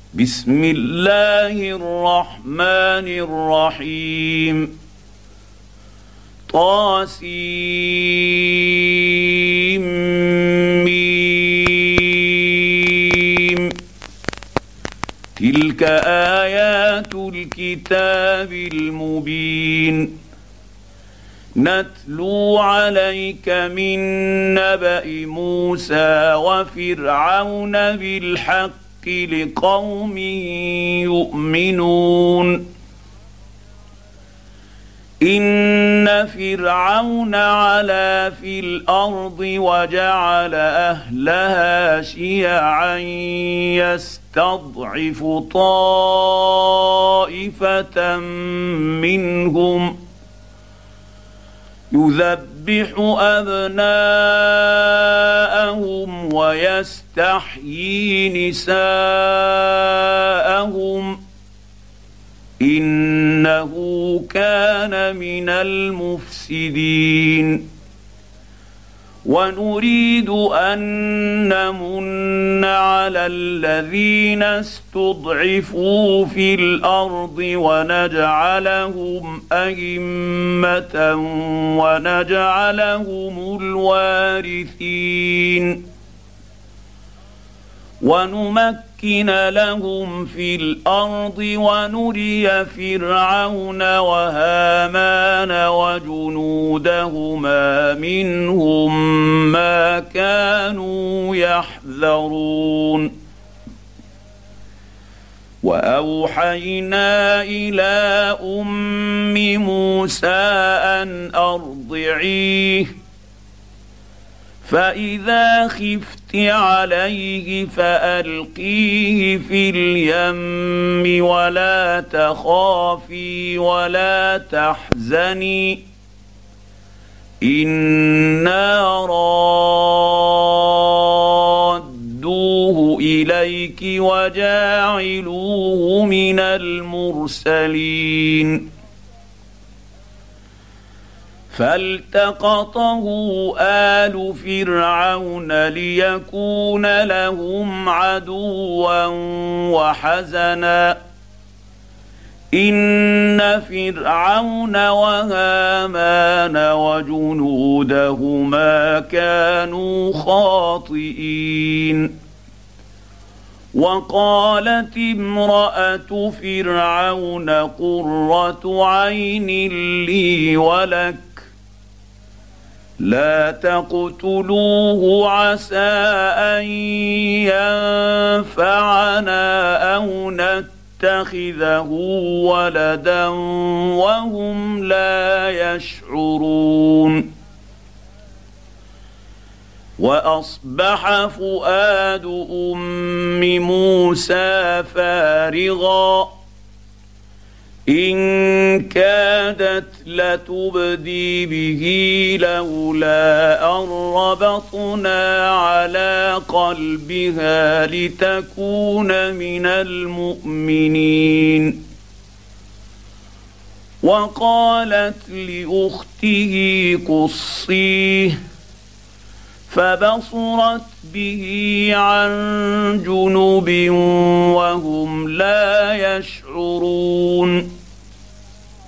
بسم الله الرحمن الرحيم طاسيم تلك آيات الكتاب المبين نتلو عليك من نبأ موسى وفرعون بالحق لقوم يؤمنون إن فرعون علا في الأرض وجعل أهلها شيعا يستضعف طائفة منهم يذبح أبناءهم ويستحيي نساءهم إنه كان من المفسدين ونريد أن نمن على الذين استضعفوا في الأرض ونجعلهم أئمة ونجعلهم الوارثين ونمكن لهم في الأرض ونري فرعون وهامان وجنودهما منهم ما كانوا يحذرون وأوحينا إلى أم موسى أن أرضعيه فإذا خفت عليه فألقيه في اليم ولا تخافي ولا تحزني إنا رادوه إليك وجاعلوه من المرسلين فالتقطه آل فرعون ليكون لهم عدوا وحزنا إن فرعون وهامان وجنودهما كانوا خاطئين وقالت امرأة فرعون قرة عين لي ولك لا تقتلوه عسى أن ينفعنا أو نتخذه ولدا وهم لا يشعرون وأصبح فؤاد أم موسى فارغا إن كادت لتبدي به لولا أن ربطنا على قلبها لتكون من المؤمنين وقالت لأخته قصيه فبصرت به عن جنب وهم لا يشعرون